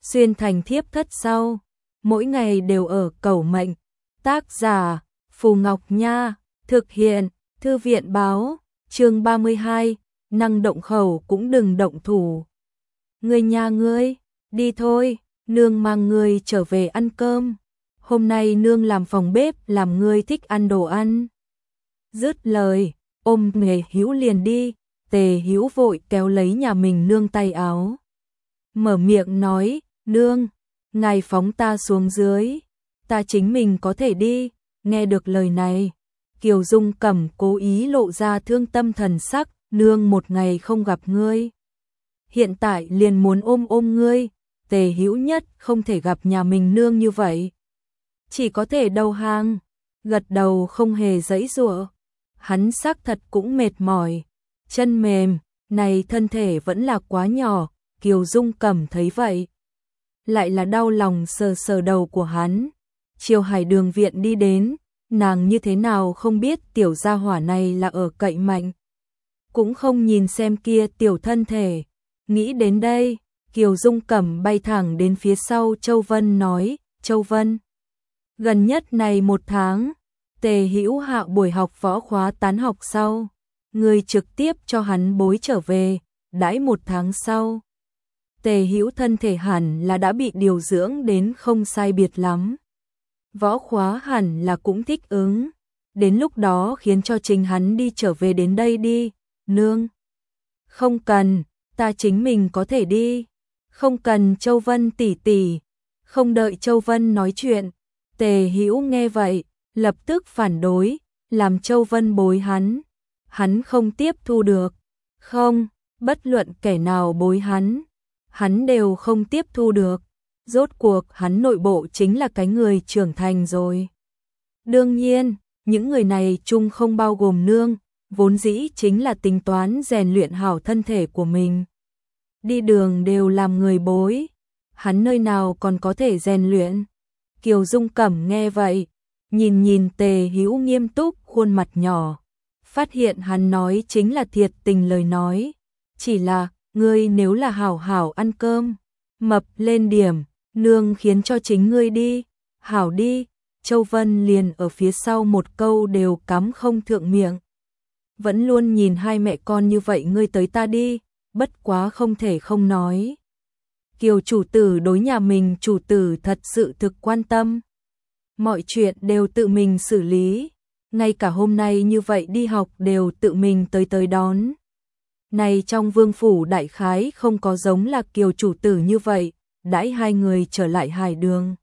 xuyên thành thiếp thất sau, mỗi ngày đều ở cẩu mệnh. Tác giả Phù Ngọc Nha, thực hiện Thư viện Báo, chương 32, năng động khẩu cũng đừng động thủ. Ngươi nhà ngươi, đi thôi, nương mang ngươi trở về ăn cơm. Hôm nay nương làm phòng bếp làm ngươi thích ăn đồ ăn. Dứt lời, ôm Tề Hữu liền đi. Tề Hữu vội kéo lấy nhà mình nương tay áo. Mở miệng nói, nương, ngài phóng ta xuống dưới, ta chính mình có thể đi. Nghe được lời này, Kiều Dung Cẩm cố ý lộ ra thương tâm thần sắc, nương một ngày không gặp ngươi. Hiện tại liền muốn ôm ngươi, Tề Hữu nhất không thể gặp nhà mình nương như vậy. Chỉ có thể đầu hàng, gật đầu không hề giãy giụa. Hắn xác thật cũng mệt mỏi, chân mềm, này thân thể vẫn là quá nhỏ, Kiều Dung Cẩm thấy vậy. Lại là đau lòng sờ sờ đầu của hắn. Chiều Hải Đường viện đi đến, nàng như thế nào không biết tiểu gia hỏa này là ở cậy mạnh. Cũng không nhìn xem kia tiểu thân thể. Nghĩ đến đây, Kiều Dung Cẩm bay thẳng đến phía sau Châu Vân nói, Châu Vân, gần nhất này 1 tháng, Tề Hữu hạ buổi học võ khóa tán học sau, người trực tiếp cho hắn bối trở về, đãi 1 tháng sau. Tề Hữu thân thể hẳn là đã bị điều dưỡng đến không sai biệt lắm. Võ khóa hẳn là cũng thích ứng, đến lúc đó khiến cho chính hắn đi trở về đến đây đi, nương. Không cần, ta chính mình có thể đi. Không cần Châu Vân tỷ tỷ. Không đợi Châu Vân nói chuyện, Tề Hữu nghe vậy, lập tức phản đối, làm Châu Vân bối hắn. Hắn không tiếp thu được. Không, bất luận kẻ nào bối hắn đều không tiếp thu được. Rốt cuộc hắn nội bộ chính là cái người trưởng thành rồi. Đương nhiên, những người này chung không bao gồm nương, vốn dĩ chính là tính toán rèn luyện hảo thân thể của mình. Đi đường đều làm người bối, hắn nơi nào còn có thể rèn luyện. Kiều Dung Cẩm nghe vậy, nhìn Tề Hữu nghiêm túc khuôn mặt nhỏ, phát hiện hắn nói chính là thiệt tình lời nói. Chỉ là, ngươi nếu là hảo hảo ăn cơm, mập lên điểm, nương khiến cho chính ngươi đi, hảo đi. Châu Vân liền ở phía sau một câu đều cắm không thượng miệng. Vẫn luôn nhìn hai mẹ con như vậy, ngươi tới ta đi, bất quá không thể không nói. Kiều chủ tử đối nhà mình chủ tử thật sự thực quan tâm. Mọi chuyện đều tự mình xử lý, ngay cả hôm nay như vậy đi học đều tự mình tới đón. Này trong vương phủ đại khái không có giống là Kiều chủ tử như vậy, đãi hai người trở lại Hải Đường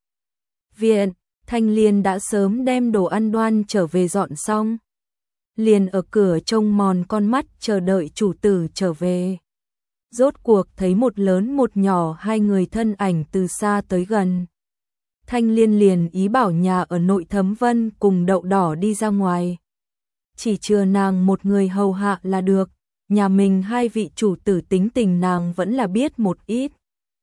viện, Thanh Liên đã sớm đem đồ ăn đoan trở về dọn xong. Liền ở cửa trông mòn con mắt chờ đợi chủ tử trở về. Rốt cuộc thấy một lớn một nhỏ hai người thân ảnh từ xa tới gần. Thanh Liên liền ý bảo nhà ở nội Thấm Vân cùng Đậu Đỏ đi ra ngoài. Chỉ chừa nàng một người hầu hạ là được, nhà mình hai vị chủ tử tính tình nàng vẫn là biết một ít.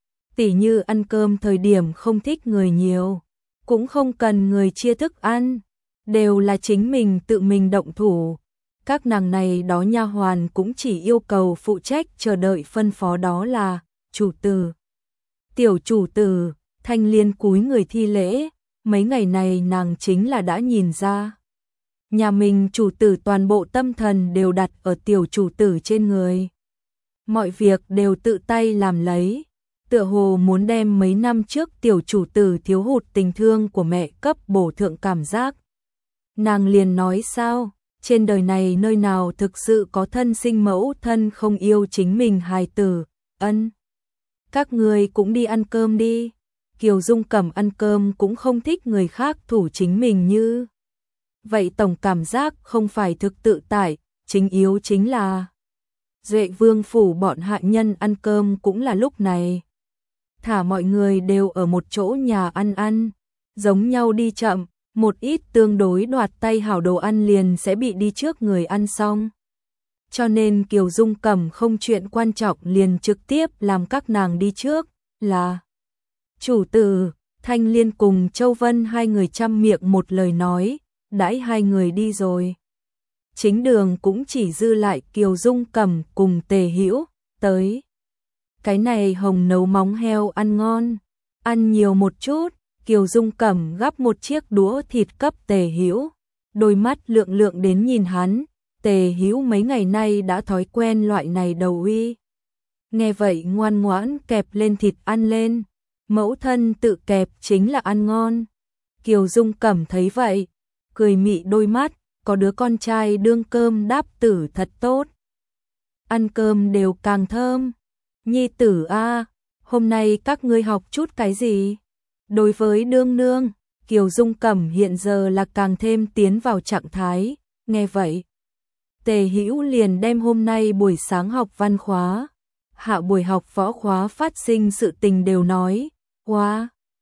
Tỉ như ăn cơm thời điểm không thích người nhiều, cũng không cần người chia thức ăn, đều là chính mình tự mình động thủ. Các nàng này đó nha hoàn cũng chỉ yêu cầu phụ trách chờ đợi phân phó, đó là chủ tử. Tiểu chủ tử, Thanh Liên cúi người thi lễ, mấy ngày này nàng chính là đã nhìn ra. Nhà mình chủ tử toàn bộ tâm thần đều đặt ở tiểu chủ tử trên người. Mọi việc đều tự tay làm lấy, tựa hồ muốn đem mấy năm trước tiểu chủ tử thiếu hụt tình thương của mẹ cấp bổ thượng cảm giác. Nàng liền nói sao, trên đời này nơi nào thực sự có thân sinh mẫu thân không yêu chính mình hài tử, ân. Các người cũng đi ăn cơm đi. Kiều Dung Cẩm ăn cơm cũng không thích người khác thủ chính mình như. Vậy tổng cảm giác không phải thực tự tại, chính yếu chính là Duệ Vương phủ bọn hạ nhân ăn cơm cũng là lúc này. Thả mọi người đều ở một chỗ nhà ăn, giống nhau đi chậm, một ít tương đối đoạt tay hảo đồ ăn liền sẽ bị đi trước người ăn xong. Cho nên Kiều Dung Cẩm không chuyện quan trọng liền trực tiếp làm các nàng đi trước, là chủ tử. Thanh Liên cùng Châu Vân hai người chăm miệng một lời nói, đãi hai người đi rồi. Chính đường cũng chỉ dư lại Kiều Dung Cẩm cùng Tề Hữu tới. Cái này hồng nấu móng heo ăn ngon, Ăn nhiều một chút, Kiều Dung Cẩm gắp một chiếc đũa thịt cấp Tề Hữu, đôi mắt lượng lượng đến nhìn hắn. Tề Hữu mấy ngày nay đã thói quen loại này đầu uy. Nghe vậy ngoan ngoãn kẹp lên thịt ăn lên, mẫu thân tự kẹp chính là ăn ngon. Kiều Dung Cẩm thấy vậy, cười mị đôi mắt, có đứa con trai đương cơm đáp tử thật tốt. Ăn cơm đều càng thơm. Nhi tử a, hôm nay các ngươi học chút cái gì? Đối với đương nương, Kiều Dung Cẩm hiện giờ là càng thêm tiến vào trạng thái, nghe vậy. Tề Hữu liền đem hôm nay buổi sáng học văn khóa, hạ buổi học võ khóa phát sinh sự tình đều nói, wow,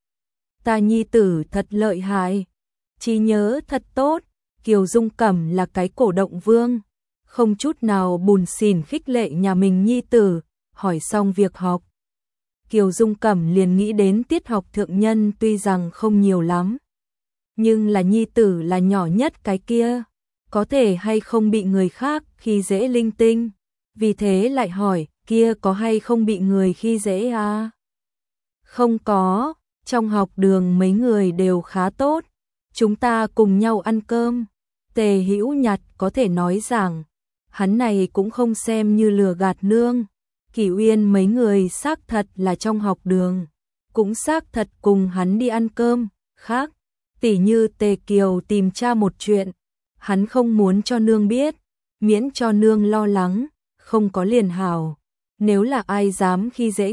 ta nhi tử thật lợi hại, trí nhớ thật tốt. Kiều Dung Cẩm là cái cổ động vương, không chút nào bùn xỉn khích lệ nhà mình nhi tử. Hỏi xong việc học, Kiều Dung Cẩm liền nghĩ đến tiết học thượng nhân tuy rằng không nhiều lắm, nhưng là nhi tử là nhỏ nhất cái kia, có thể hay không bị người khác khi dễ linh tinh, vì thế lại hỏi, kia có hay không bị người khi dễ à? Không có, trong học đường mấy người đều khá tốt, chúng ta cùng nhau ăn cơm. Tề Hữu nhặt có thể nói rằng, hắn này cũng không xem như lừa gạt nương. Kỷ Uyên mấy người xác thật là trong học đường, cũng xác thật cùng hắn đi ăn cơm, khác, tỉ như Tề Kiều tìm cha một chuyện, hắn không muốn cho nương biết, miễn cho nương lo lắng, không có liền hảo. Nếu là ai dám khi dễ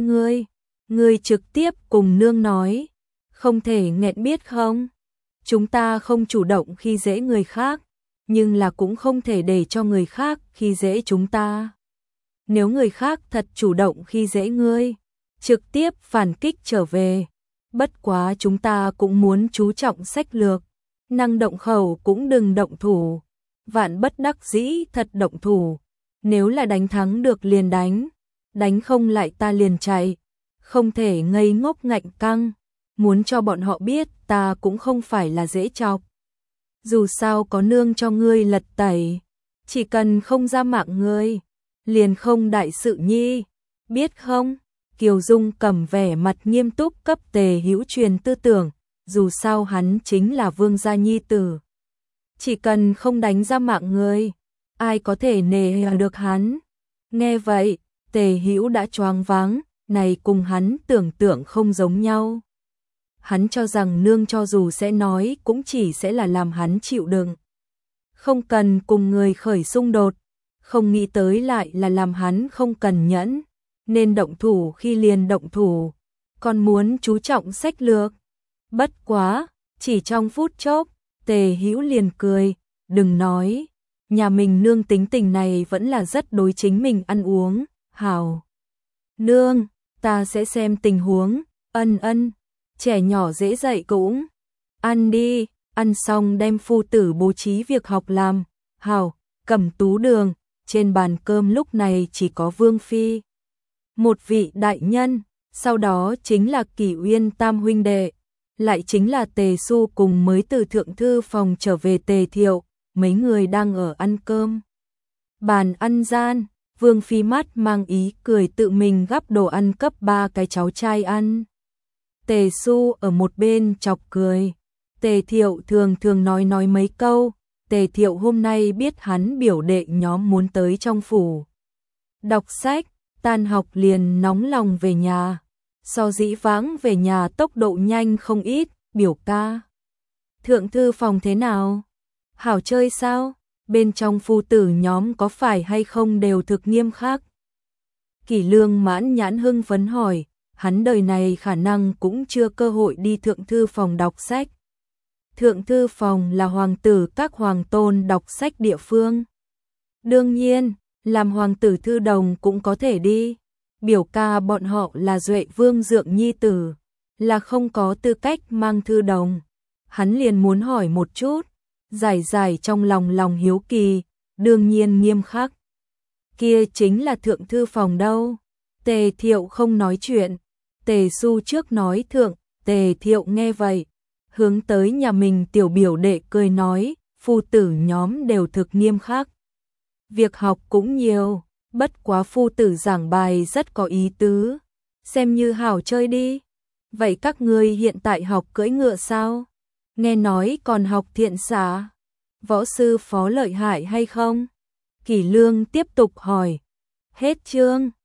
ngươi trực tiếp cùng nương nói, không thể nghẹn biết không? Chúng ta không chủ động khi dễ người khác, nhưng là cũng không thể để cho người khác khi dễ chúng ta. Nếu người khác thật chủ động khi dễ ngươi, trực tiếp phản kích trở về. Bất quá chúng ta cũng muốn chú trọng sách lược, năng động khẩu cũng đừng động thủ. Vạn bất đắc dĩ thật động thủ, nếu là đánh thắng được liền đánh không lại ta liền chạy, không thể ngây ngốc ngạnh căng, muốn cho bọn họ biết ta cũng không phải là dễ chọc. Dù sao có nương cho ngươi lật tẩy, chỉ cần không ra mạng ngươi, liền không đại sự nhi, biết không? Kiều Dung Cẩm vẻ mặt nghiêm túc cấp Tề Hữu truyền tư tưởng, dù sao hắn chính là vương gia nhi tử. Chỉ cần không đánh ra mạng ngươi, ai có thể nề hà được hắn. Nghe vậy, Tề Hữu đã choáng váng, này cùng hắn tưởng tượng không giống nhau. Hắn cho rằng nương cho dù sẽ nói cũng chỉ sẽ là làm hắn chịu đựng, không cần cùng người khởi xung đột, không nghĩ tới lại là làm hắn không cần nhẫn, nên động thủ khi liền động thủ, còn muốn chú trọng sách lược. Bất quá, chỉ trong phút chốc, Tề Hữu liền cười, đừng nói, nhà mình nương tính tình này vẫn là rất đối chính mình ăn uống, hảo. Nương, ta sẽ xem tình huống, ân, trẻ nhỏ dễ dạy cũng. Ăn đi, ăn xong đem phu tử bố trí việc học làm, hảo, Cẩm Tú đường, trên bàn cơm lúc này chỉ có Vương Phi. Một vị đại nhân, sau đó chính là Kỷ Uyên tam huynh đệ, lại chính là Tề Xu cùng mới từ thượng thư phòng trở về Tề Thiệu, mấy người đang ở ăn cơm. Bàn ăn gian, Vương Phi mắt mang ý cười tự mình gắp đồ ăn cấp 3 cái cháu trai ăn. Tề Xu ở một bên chọc cười, Tề Thiệu thường thường nói mấy câu, Tề Thiệu hôm nay biết hắn biểu đệ nhóm muốn tới trong phủ. Đọc sách, tan học liền nóng lòng về nhà, so dĩ vãng về nhà tốc độ nhanh không ít, biểu ca. Thượng thư phòng thế nào? Hảo chơi sao? Bên trong phu tử nhóm có phải hay không đều thực nghiêm khắc? Kỷ Lương mãn nhãn hưng phấn hỏi, hắn đời này khả năng cũng chưa cơ hội đi thượng thư phòng đọc sách. Thượng thư phòng là hoàng tử các hoàng tôn đọc sách địa phương. Đương nhiên, làm hoàng tử thư đồng cũng có thể đi. Biểu ca bọn họ là Duệ Vương Dượng nhi tử, là không có tư cách mang thư đồng. Hắn liền muốn hỏi một chút, giải trong lòng hiếu kỳ, đương nhiên nghiêm khắc. Kia chính là thượng thư phòng đâu? Tề Thiệu không nói chuyện, Tề Xu trước nói thượng, Tề Thiệu nghe vậy, hướng tới nhà mình tiểu biểu đệ cười nói, phu tử nhóm đều thực nghiêm khắc. Việc học cũng nhiều, bất quá phu tử giảng bài rất có ý tứ, xem như hảo chơi đi. Vậy các ngươi hiện tại học cưỡi ngựa sao? Nghe nói còn học thiện xá. Võ sư phó lợi hại hay không? Kỷ Lương tiếp tục hỏi. Hết chương.